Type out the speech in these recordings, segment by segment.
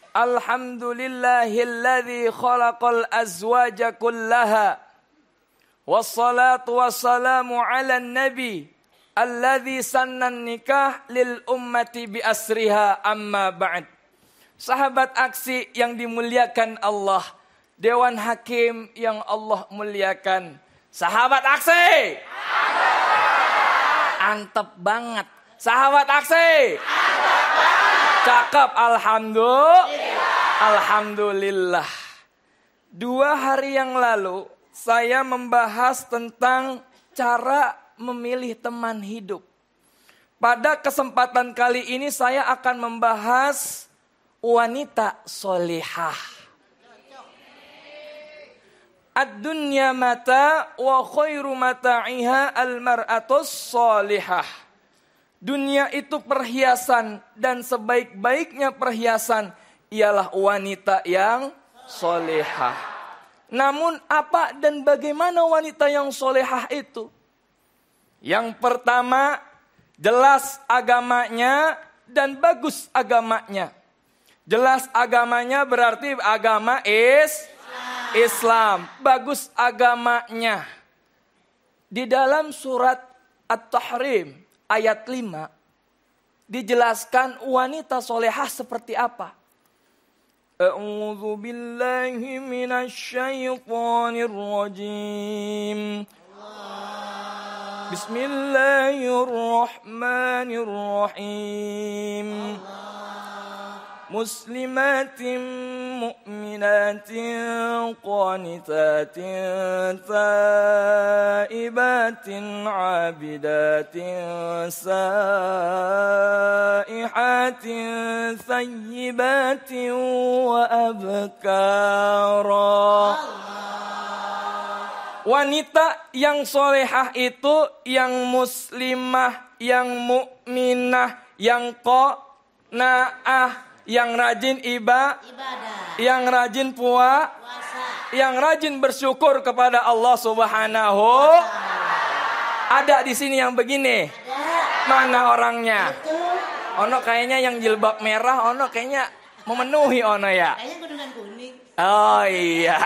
Alhamdulillahilladzi khalaqal azwaja kullaha. Wassalatu wassalamu ala nabi alladzi sannan nikah lil ummati bi asriha amma ba'd. Sahabat aksi yang dimuliakan Allah, Dewan Hakim yang Allah muliakan. Sahabat aksi. Antep banget. Sahabat aksi. Cakep, alhamdulillah. 2 hari yang lalu saya membahas tentang cara memilih teman hidup. Pada kesempatan kali ini saya akan membahas wanita solihah. Ad-dunya mata wa khairu mata'iha al-mar'atus solihah. Dunia itu perhiasan dan sebaik-baiknya perhiasan ialah wanita yang solehah. Namun apa dan bagaimana wanita yang solehah itu? Yang pertama, jelas agamanya dan bagus agamanya. Jelas agamanya berarti agama Islam. Bagus agamanya. Di dalam surat At-Tahrim ayat 5 dijelaskan wanita solehah seperti apa. A'udzu billahi minasy syaithanir rajim. Bismillahirrahmanirrahim. Muslimatin mu'minatin qanitatin taibatin abidatin saihatin thayyibatin wa abkara. Wanita yang solehah itu yang muslimah, yang mukminah, yang qanaah, yang rajin ibadah, yang rajin puasa, yang rajin bersyukur kepada Allah Subhanahu. Ada di sini yang begini. Mana orangnya? Ono kayaknya yang jilbab merah, ono kayaknya memenuhi ono ya. Kayaknya dengan kuning. Oh iya.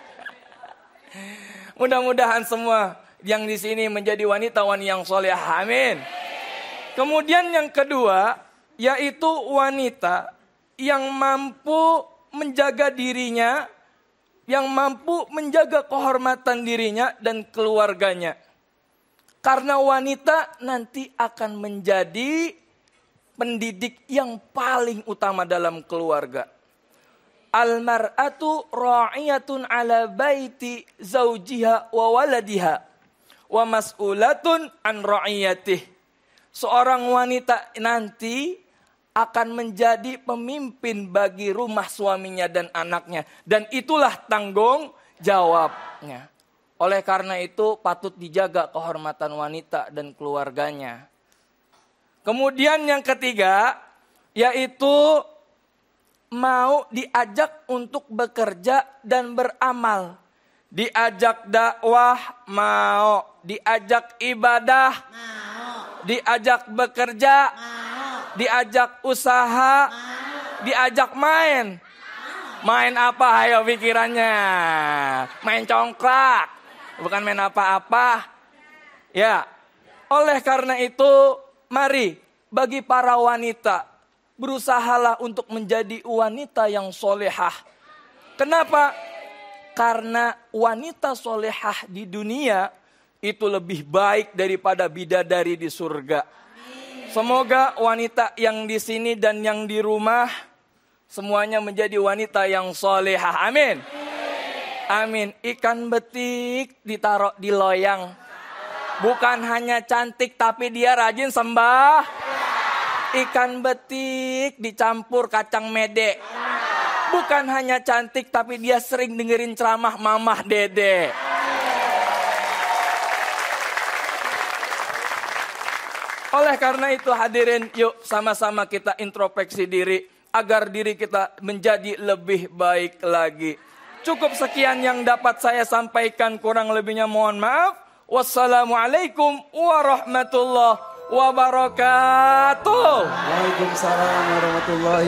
Mudah-mudahan semua yang di sini menjadi wanita-wanita yang soleh. Amin. Kemudian yang kedua yaitu wanita yang mampu menjaga dirinya, yang mampu menjaga kehormatan dirinya dan keluarganya. Karena wanita nanti akan menjadi pendidik yang paling utama dalam keluarga. Al-mar'atu ra'iyatun ala baiti zaujiha wa waladiha wa mas'ulatun an ra'iyatih. Seorang wanita nanti akan menjadi pemimpin bagi rumah suaminya dan anaknya. Dan itulah tanggung jawabnya. Oleh karena itu patut dijaga kehormatan wanita dan keluarganya. Kemudian yang ketiga, yaitu mau diajak untuk bekerja dan beramal. Diajak dakwah, mau. Diajak ibadah, mau. Diajak bekerja, mau. Diajak usaha, diajak main. Main apa ayo pikirannya? Main congklak, bukan main apa-apa. Ya, oleh karena itu mari bagi para wanita berusahalah untuk menjadi wanita yang solehah. Kenapa? Karena wanita solehah di dunia itu lebih baik daripada bidadari di surga. Semoga wanita yang di sini dan yang di rumah semuanya menjadi wanita yang solehah. Amin. Amin. Ikan betik ditaruh di loyang. Bukan hanya cantik tapi dia rajin sembah. Ikan betik dicampur kacang mede. Bukan hanya cantik tapi dia sering dengerin ceramah mamah dede. Oleh karena itu hadirin, yuk sama-sama kita introspeksi diri agar diri kita menjadi lebih baik lagi. Cukup sekian yang dapat saya sampaikan, kurang lebihnya mohon maaf. Wassalamualaikum warahmatullahi wabarakatuh. Waalaikumsalam warahmatullahi